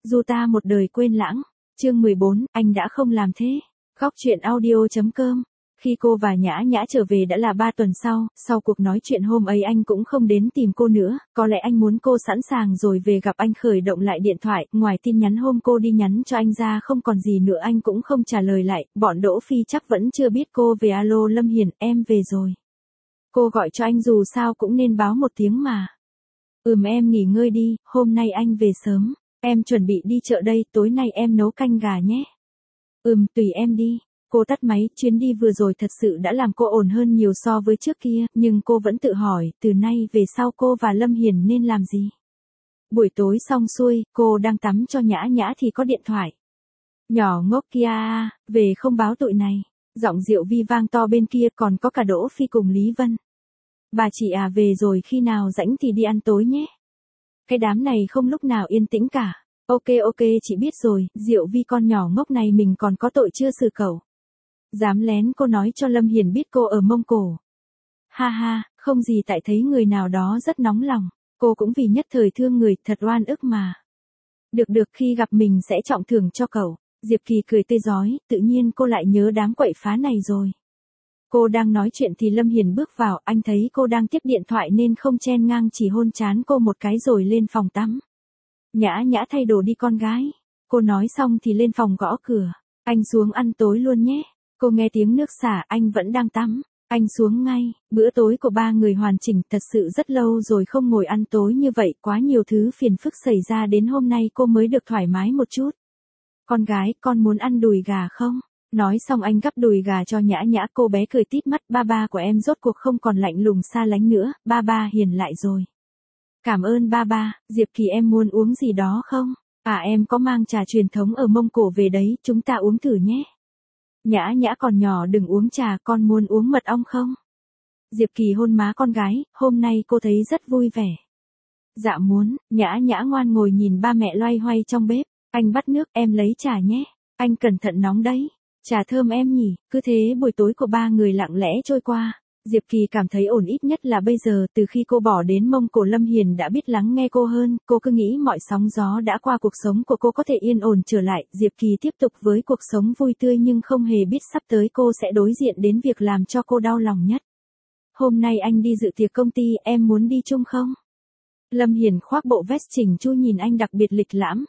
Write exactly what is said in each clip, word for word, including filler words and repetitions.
Dù ta một đời quên lãng. Chương mười bốn, anh đã không làm thế. Góc chuyện audio chấm com. Khi cô và Nhã Nhã trở về đã là ba tuần sau, sau cuộc nói chuyện hôm ấy anh cũng không đến tìm cô nữa, có lẽ anh muốn cô sẵn sàng rồi về gặp anh. Khởi động lại điện thoại, ngoài tin nhắn hôm cô đi nhắn cho anh ra không còn gì nữa. Anh cũng không trả lời lại, bọn Đỗ Phi chắc vẫn chưa biết cô về. Alo Lâm Hiền, em về rồi. Cô gọi cho anh dù sao cũng nên báo một tiếng mà. Ừm em nghỉ ngơi đi, hôm nay anh về sớm. Em chuẩn bị đi chợ đây, tối nay em nấu canh gà nhé. Ừm, tùy em đi. Cô tắt máy, chuyến đi vừa rồi thật sự đã làm cô ổn hơn nhiều so với trước kia, nhưng cô vẫn tự hỏi, từ nay về sau cô và Lâm Hiền nên làm gì? Buổi tối xong xuôi, cô đang tắm cho Nhã Nhã thì có điện thoại. Nhỏ ngốc kia à, về không báo tụi này. Giọng Diệu Vi vang to bên kia, còn có cả Đỗ Phi cùng Lý Vân. Bà chị à, về rồi, khi nào rảnh thì đi ăn tối nhé. Cái đám này không lúc nào yên tĩnh cả. Ok ok chị biết rồi, Diệu Vi con nhỏ ngốc này mình còn có tội chưa xử cẩu. Dám lén cô nói cho Lâm Hiền biết cô ở Mông Cổ. Ha ha, không gì tại thấy người nào đó rất nóng lòng. Cô cũng vì nhất thời thương người, thật oan ức mà. Được được, khi gặp mình sẽ trọng thưởng cho cậu. Diệp Kỳ cười tươi rói, tự nhiên cô lại nhớ đám quậy phá này rồi. Cô đang nói chuyện thì Lâm Hiền bước vào, anh thấy cô đang tiếp điện thoại nên không chen ngang, chỉ hôn trán cô một cái rồi lên phòng tắm. Nhã Nhã thay đồ đi con gái. Cô nói xong thì lên phòng gõ cửa. Anh xuống ăn tối luôn nhé. Cô nghe tiếng nước xả, anh vẫn đang tắm. Anh xuống ngay, bữa tối của ba người hoàn chỉnh, thật sự rất lâu rồi không ngồi ăn tối như vậy, quá nhiều thứ phiền phức xảy ra đến hôm nay cô mới được thoải mái một chút. Con gái, con muốn ăn đùi gà không? Nói xong anh gắp đùi gà cho Nhã Nhã, cô bé cười tít mắt, ba ba của em rốt cuộc không còn lạnh lùng xa lánh nữa, ba ba hiền lại rồi. Cảm ơn ba ba. Diệp Kỳ em muốn uống gì đó không? À em có mang trà truyền thống ở Mông Cổ về đấy, chúng ta uống thử nhé. Nhã Nhã còn nhỏ đừng uống trà, con muốn uống mật ong không? Diệp Kỳ hôn má con gái, hôm nay cô thấy rất vui vẻ. Dạ muốn. Nhã Nhã ngoan ngồi nhìn ba mẹ loay hoay trong bếp. Anh bắt nước, em lấy trà nhé. Anh cẩn thận nóng đấy. Trà thơm em nhỉ. Cứ thế buổi tối của ba người lặng lẽ trôi qua. Diệp Kỳ cảm thấy ổn, ít nhất là bây giờ. Từ khi cô bỏ đến Mông Cổ, Lâm Hiền đã biết lắng nghe cô hơn. Cô cứ nghĩ mọi sóng gió đã qua, cuộc sống của cô có thể yên ổn trở lại. Diệp Kỳ tiếp tục với cuộc sống vui tươi nhưng không hề biết sắp tới cô sẽ đối diện đến việc làm cho cô đau lòng nhất. Hôm nay anh đi dự tiệc công ty, em muốn đi chung không? Lâm Hiền khoác bộ vest chỉnh chu nhìn anh đặc biệt lịch lãm.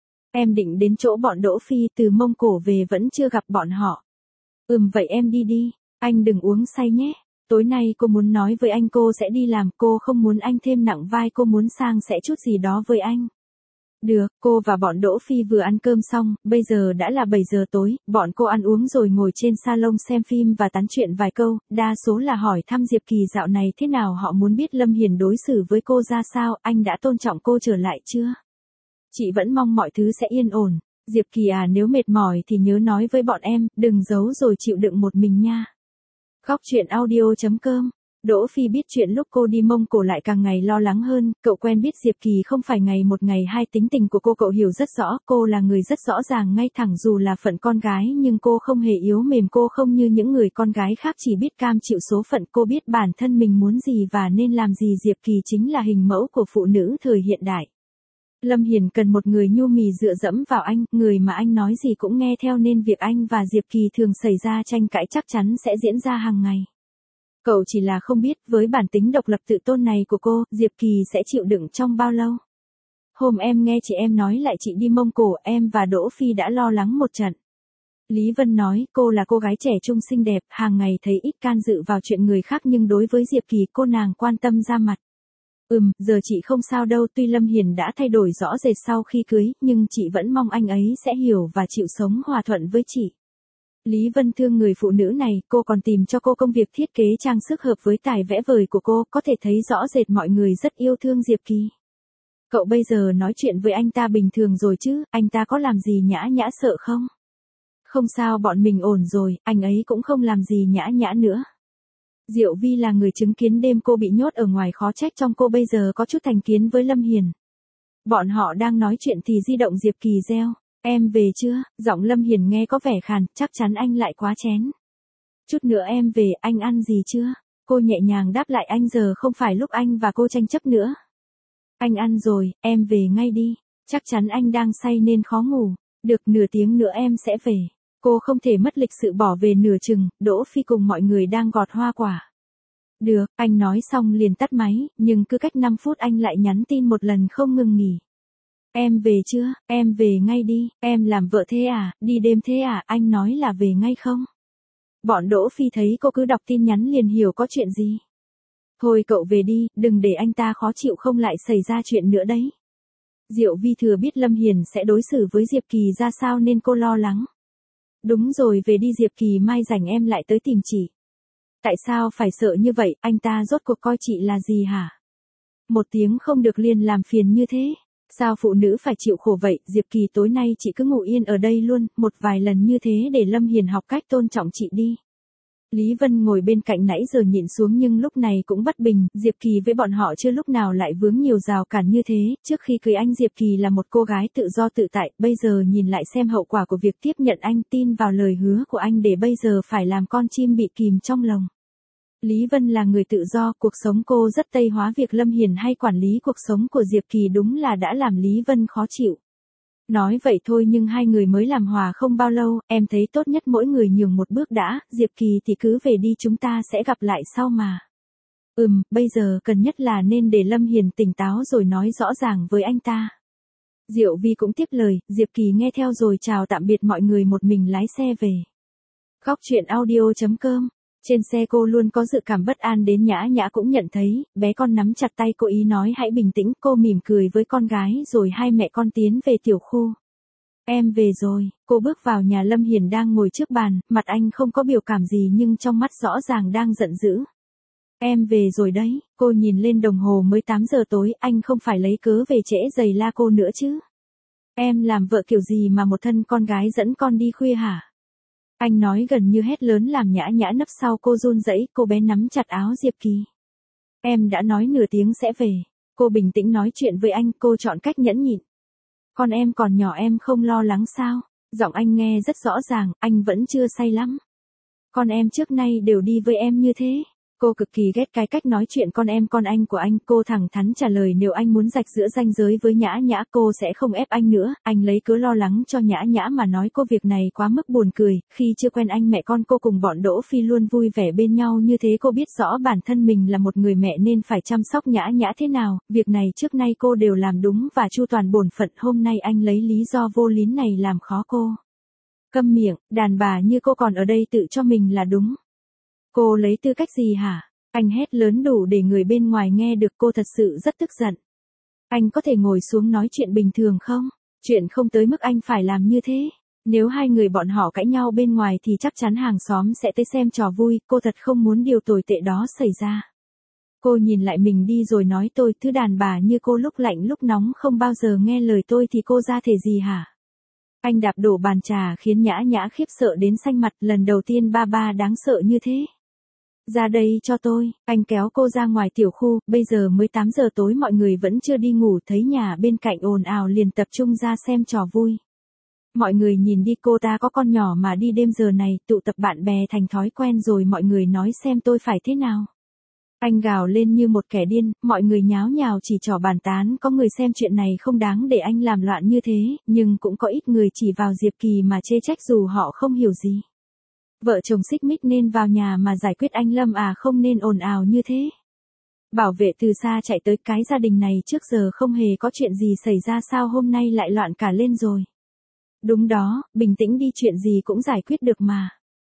Em định đến chỗ bọn Đỗ Phi, từ Mông Cổ về vẫn chưa gặp bọn họ. Ừm vậy em đi đi, anh đừng uống say nhé. Tối nay cô muốn nói với anh cô sẽ đi làm, cô không muốn anh thêm nặng vai, cô muốn sang sẻ chút gì đó với anh. Được, cô và bọn Đỗ Phi vừa ăn cơm xong, bây giờ đã là bảy giờ tối, bọn cô ăn uống rồi ngồi trên salon xem phim và tán chuyện vài câu, đa số là hỏi thăm Diệp Kỳ dạo này thế nào, họ muốn biết Lâm Hiền đối xử với cô ra sao, anh đã tôn trọng cô trở lại chưa? Chị vẫn mong mọi thứ sẽ yên ổn. Diệp Kỳ à, nếu mệt mỏi thì nhớ nói với bọn em, đừng giấu rồi chịu đựng một mình nha. Góc chuyện audio chấm com. Đỗ Phi biết chuyện lúc cô đi Mông Cổ lại càng ngày lo lắng hơn, cậu quen biết Diệp Kỳ không phải ngày một ngày hai, tính tình của cô cậu hiểu rất rõ, cô là người rất rõ ràng ngay thẳng, dù là phận con gái nhưng cô không hề yếu mềm, cô không như những người con gái khác chỉ biết cam chịu số phận, cô biết bản thân mình muốn gì và nên làm gì. Diệp Kỳ chính là hình mẫu của phụ nữ thời hiện đại. Lâm Hiền cần một người nhu mì dựa dẫm vào anh, người mà anh nói gì cũng nghe theo, nên việc anh và Diệp Kỳ thường xảy ra tranh cãi chắc chắn sẽ diễn ra hàng ngày. Cậu chỉ là không biết với bản tính độc lập tự tôn này của cô, Diệp Kỳ sẽ chịu đựng trong bao lâu. Hôm em nghe chị em nói lại chị đi Mông Cổ, em và Đỗ Phi đã lo lắng một trận. Lý Vân nói, cô là cô gái trẻ trung xinh đẹp, hàng ngày thấy ít can dự vào chuyện người khác, nhưng đối với Diệp Kỳ cô nàng quan tâm ra mặt. Ừm, giờ chị không sao đâu, tuy Lâm Hiền đã thay đổi rõ rệt sau khi cưới, nhưng chị vẫn mong anh ấy sẽ hiểu và chịu sống hòa thuận với chị. Lý Vân thương người phụ nữ này, cô còn tìm cho cô công việc thiết kế trang sức hợp với tài vẽ vời của cô, có thể thấy rõ rệt mọi người rất yêu thương Diệp Kỳ. Cậu bây giờ nói chuyện với anh ta bình thường rồi chứ, anh ta có làm gì Nhã Nhã sợ không? Không sao, bọn mình ổn rồi, anh ấy cũng không làm gì Nhã Nhã nữa. Diệu Vi là người chứng kiến đêm cô bị nhốt ở ngoài, khó trách trong cô bây giờ có chút thành kiến với Lâm Hiền. Bọn họ đang nói chuyện thì di động Diệp Kỳ reo. Em về chưa? Giọng Lâm Hiền nghe có vẻ khàn, chắc chắn anh lại quá chén. Chút nữa em về, anh ăn gì chưa? Cô nhẹ nhàng đáp lại anh, giờ không phải lúc anh và cô tranh chấp nữa. Anh ăn rồi, em về ngay đi. Chắc chắn anh đang say nên khó ngủ. Được, nửa tiếng nữa em sẽ về. Cô không thể mất lịch sự bỏ về nửa chừng, Đỗ Phi cùng mọi người đang gọt hoa quả. Được, anh nói xong liền tắt máy, nhưng cứ cách năm phút anh lại nhắn tin một lần không ngừng nghỉ. Em về chưa, em về ngay đi, em làm vợ thế à, đi đêm thế à, anh nói là về ngay không? Bọn Đỗ Phi thấy cô cứ đọc tin nhắn liền hiểu có chuyện gì. Thôi cậu về đi, đừng để anh ta khó chịu không lại xảy ra chuyện nữa đấy. Diệu Vi thừa biết Lâm Hiền sẽ đối xử với Diệp Kỳ ra sao nên cô lo lắng. Đúng rồi, về đi Diệp Kỳ mai rảnh em lại tới tìm chị. Tại sao phải sợ như vậy, anh ta rốt cuộc coi chị là gì hả? Một tiếng không được liền làm phiền như thế. Sao phụ nữ phải chịu khổ vậy, Diệp Kỳ tối nay chị cứ ngủ yên ở đây luôn, một vài lần như thế để Lâm Hiền học cách tôn trọng chị đi. Lý Vân ngồi bên cạnh nãy giờ nhịn xuống nhưng lúc này cũng bất bình, Diệp Kỳ với bọn họ chưa lúc nào lại vướng nhiều rào cản như thế, trước khi cưới anh Diệp Kỳ là một cô gái tự do tự tại, bây giờ nhìn lại xem hậu quả của việc tiếp nhận anh, tin vào lời hứa của anh để bây giờ phải làm con chim bị kìm trong lồng. Lý Vân là người tự do, cuộc sống cô rất tây hóa, việc Lâm Hiền hay quản lý cuộc sống của Diệp Kỳ đúng là đã làm Lý Vân khó chịu. Nói vậy thôi nhưng hai người mới làm hòa không bao lâu, em thấy tốt nhất mỗi người nhường một bước đã, Diệp Kỳ thì cứ về đi, chúng ta sẽ gặp lại sau mà. Ừm, bây giờ cần nhất là nên để Lâm Hiền tỉnh táo rồi nói rõ ràng với anh ta. Diệu Vi cũng tiếp lời, Diệp Kỳ nghe theo rồi chào tạm biệt mọi người một mình lái xe về. Góc truyện audio chấm com. Trên xe cô luôn có dự cảm bất an đến Nhã Nhã cũng nhận thấy, bé con nắm chặt tay cô ý nói hãy bình tĩnh, cô mỉm cười với con gái rồi hai mẹ con tiến về tiểu khu. Em về rồi, cô bước vào nhà Lâm Hiền đang ngồi trước bàn, mặt anh không có biểu cảm gì nhưng trong mắt rõ ràng đang giận dữ. Em về rồi đấy, cô nhìn lên đồng hồ mới tám giờ tối, anh không phải lấy cớ về trễ giày la cô nữa chứ. Em làm vợ kiểu gì mà một thân con gái dẫn con đi khuya hả? Anh nói gần như hét lớn làm Nhã Nhã nấp sau cô run rẩy, cô bé nắm chặt áo Diệp Kỳ. Em đã nói nửa tiếng sẽ về. Cô bình tĩnh nói chuyện với anh, cô chọn cách nhẫn nhịn. Con em còn nhỏ em không lo lắng sao? Giọng anh nghe rất rõ ràng, anh vẫn chưa say lắm. Con em trước nay đều đi với em như thế. Cô cực kỳ ghét cái cách nói chuyện con em con anh của anh, cô thẳng thắn trả lời nếu anh muốn rạch giữa ranh giới với Nhã Nhã cô sẽ không ép anh nữa, anh lấy cớ lo lắng cho Nhã Nhã mà nói cô việc này quá mức buồn cười, khi chưa quen anh mẹ con cô cùng bọn Đỗ Phi luôn vui vẻ bên nhau như thế, cô biết rõ bản thân mình là một người mẹ nên phải chăm sóc Nhã Nhã thế nào, việc này trước nay cô đều làm đúng và chu toàn bổn phận, hôm nay anh lấy lý do vô lý này làm khó cô. Câm miệng, đàn bà như cô còn ở đây tự cho mình là đúng. Cô lấy tư cách gì hả? Anh hét lớn đủ để người bên ngoài nghe được, cô thật sự rất tức giận. Anh có thể ngồi xuống nói chuyện bình thường không? Chuyện không tới mức anh phải làm như thế. Nếu hai người bọn họ cãi nhau bên ngoài thì chắc chắn hàng xóm sẽ tới xem trò vui, cô thật không muốn điều tồi tệ đó xảy ra. Cô nhìn lại mình đi rồi nói tôi, thứ đàn bà như cô lúc lạnh lúc nóng không bao giờ nghe lời tôi thì cô ra thể gì hả? Anh đạp đổ bàn trà khiến Nhã Nhã khiếp sợ đến xanh mặt, lần đầu tiên ba ba đáng sợ như thế. Ra đây cho tôi, anh kéo cô ra ngoài tiểu khu, bây giờ mới tám giờ tối mọi người vẫn chưa đi ngủ, thấy nhà bên cạnh ồn ào liền tập trung ra xem trò vui. Mọi người nhìn đi, cô ta có con nhỏ mà đi đêm giờ này, tụ tập bạn bè thành thói quen rồi, mọi người nói xem tôi phải thế nào. Anh gào lên như một kẻ điên, mọi người nháo nhào chỉ trỏ bàn tán, có người xem chuyện này không đáng để anh làm loạn như thế, nhưng cũng có ít người chỉ vào Diệp Kỳ mà chê trách dù họ không hiểu gì. Vợ chồng xích mích nên vào nhà mà giải quyết anh Lâm à, không nên ồn ào như thế. Bảo vệ từ xa chạy tới, cái gia đình này trước giờ không hề có chuyện gì xảy ra sao hôm nay lại loạn cả lên rồi. Đúng đó, bình tĩnh đi, chuyện gì cũng giải quyết được mà.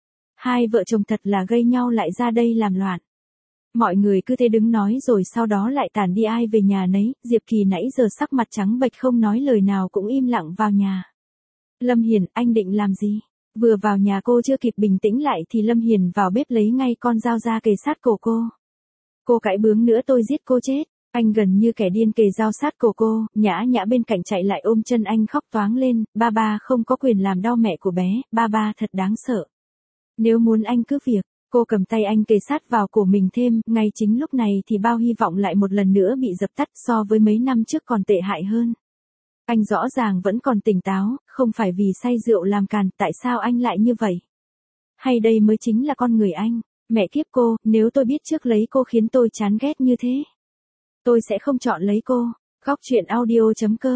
Hai vợ chồng thật là gây nhau lại ra đây làm loạn. Mọi người cứ thế đứng nói rồi sau đó lại tản đi, ai về nhà nấy, Diệp Kỳ nãy giờ sắc mặt trắng bệch không nói lời nào cũng im lặng vào nhà. Lâm Hiền, anh định làm gì? Vừa vào nhà cô chưa kịp bình tĩnh lại thì Lâm Hiền vào bếp lấy ngay con dao ra kề sát cổ cô. Cô cãi bướng nữa tôi giết cô chết. Anh gần như kẻ điên kề dao sát cổ cô, Nhã Nhã bên cạnh chạy lại ôm chân anh khóc toáng lên, ba ba không có quyền làm đau mẹ của bé, ba ba thật đáng sợ. Nếu muốn anh cứ việc. Cô cầm tay anh kề sát vào cổ mình thêm, ngay chính lúc này thì bao hy vọng lại một lần nữa bị dập tắt, so với mấy năm trước còn tệ hại hơn. Anh rõ ràng vẫn còn tỉnh táo, không phải vì say rượu làm càn, tại sao anh lại như vậy? Hay đây mới chính là con người anh? Mẹ kiếp cô, nếu tôi biết trước lấy cô khiến tôi chán ghét như thế, tôi sẽ không chọn lấy cô. Góc truyện audio chấm com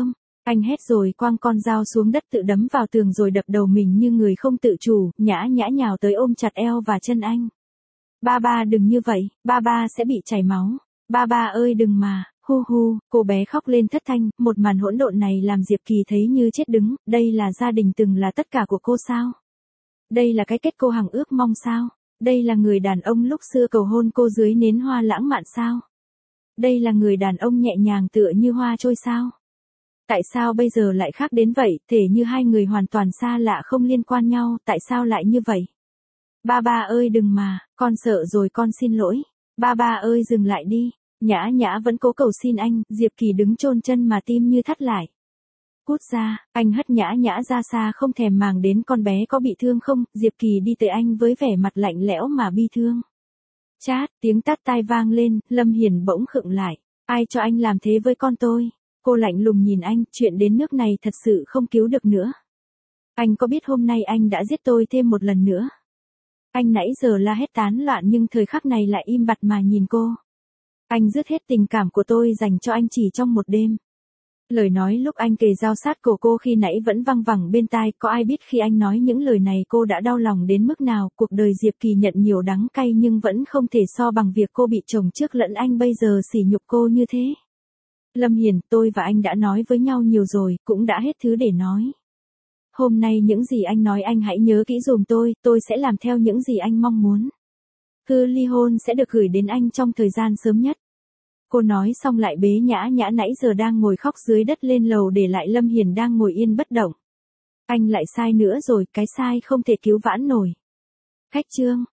Anh hét rồi quăng con dao xuống đất tự đấm vào tường rồi đập đầu mình như người không tự chủ, nhã nhã nhào tới ôm chặt eo và chân anh. Ba ba đừng như vậy, ba ba sẽ bị chảy máu. Ba ba ơi đừng mà, hu hu, cô bé khóc lên thất thanh, một màn hỗn độn này làm Diệp Kỳ thấy như chết đứng, đây là gia đình từng là tất cả của cô sao? Đây là cái kết cô hằng ước mong sao? Đây là người đàn ông lúc xưa cầu hôn cô dưới nến hoa lãng mạn sao? Đây là người đàn ông nhẹ nhàng tựa như hoa trôi sao? Tại sao bây giờ lại khác đến vậy, thể như hai người hoàn toàn xa lạ không liên quan nhau, tại sao lại như vậy? Ba ba ơi đừng mà, con sợ rồi con xin lỗi. Ba ba ơi dừng lại đi. Nhã nhã vẫn cố cầu xin anh, Diệp Kỳ đứng chôn chân mà tim như thắt lại. Cút ra, anh hất nhã nhã ra xa không thèm màng đến con bé có bị thương không, Diệp Kỳ đi tới anh với vẻ mặt lạnh lẽo mà bi thương. Chát, tiếng tát tai vang lên, Lâm Hiền bỗng khựng lại. Ai cho anh làm thế với con tôi? Cô lạnh lùng nhìn anh, chuyện đến nước này thật sự không cứu được nữa. Anh có biết hôm nay anh đã giết tôi thêm một lần nữa? Anh nãy giờ la hét tán loạn nhưng thời khắc này lại im bặt mà nhìn cô. Anh dứt hết tình cảm của tôi dành cho anh chỉ trong một đêm. Lời nói lúc anh kề dao sát cổ cô khi nãy vẫn văng vẳng bên tai, có ai biết khi anh nói những lời này cô đã đau lòng đến mức nào, cuộc đời Diệp Kỳ nhận nhiều đắng cay nhưng vẫn không thể so bằng việc cô bị chồng trước lẫn anh bây giờ sỉ nhục cô như thế. Lâm Hiền, tôi và anh đã nói với nhau nhiều rồi, cũng đã hết thứ để nói. Hôm nay những gì anh nói anh hãy nhớ kỹ dùm tôi, tôi sẽ làm theo những gì anh mong muốn. Thư ly hôn sẽ được gửi đến anh trong thời gian sớm nhất. Cô nói xong lại bế nhã nhã nãy giờ đang ngồi khóc dưới đất lên lầu để lại Lâm Hiền đang ngồi yên bất động. Anh lại sai nữa rồi, cái sai không thể cứu vãn nổi. Khách trương.